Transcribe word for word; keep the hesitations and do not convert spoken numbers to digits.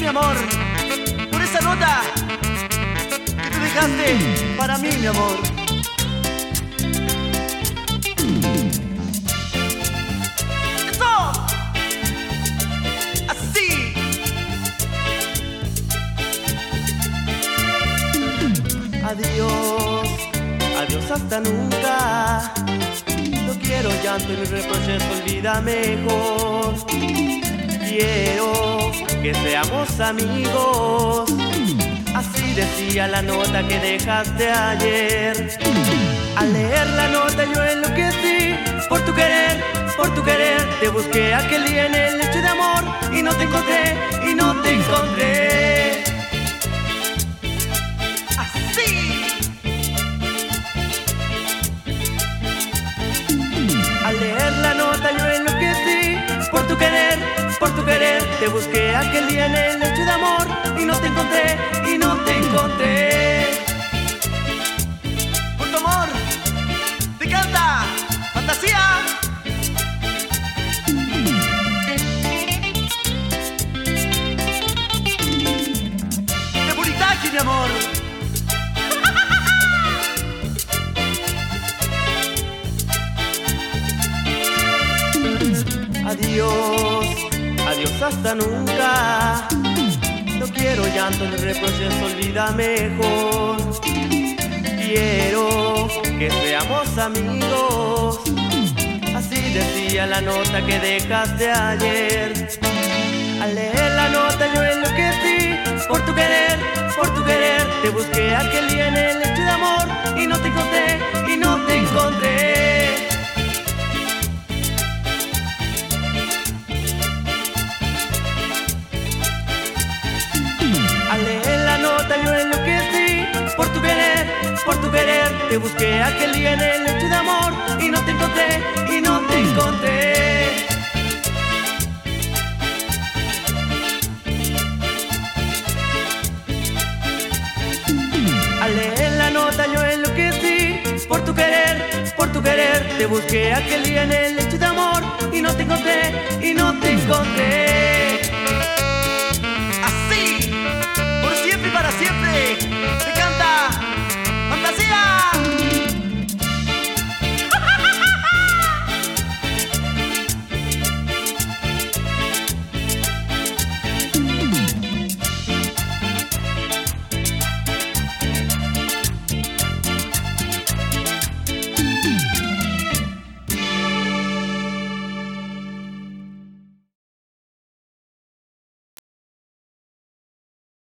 mi amor, por esa nota que tú dejaste para mí, mi amor. ¡Eso! ¡Así! Adiós, adiós hasta nunca. No quiero llanto ni reproches, olvida mejor. Quiero que seamos amigos, así decía la nota que dejaste ayer. Al leer la nota yo enloquecí por tu querer, por tu querer. Te busqué aquel día en el lecho de amor y no te encontré, y no te encontré. Así. Al leer la nota yo enloquecí por tu querer, por tu querer. Te busqué aquel día en el lecho de amor y no te encontré, y no te encontré. Por tu amor, te canta Fantasía. De Buritachi, mi amor. Adiós, adiós hasta nunca. No quiero llanto ni reproches, olvida mejor. Quiero que seamos amigos, así decía la nota que dejaste ayer. Al leer la nota yo enloquecí por tu querer, por tu querer. Te busqué aquel día en el lecho de amor y no te encontré, y no te encontré. Al leer la nota yo enloquecí por tu querer, por tu querer. Te busqué aquel día en el lecho de amor y no te encontré, y no te encontré. Al leer la nota yo enloquecí por tu querer, por tu querer. Te busqué aquel día en el lecho de amor y no te encontré, y no te encontré.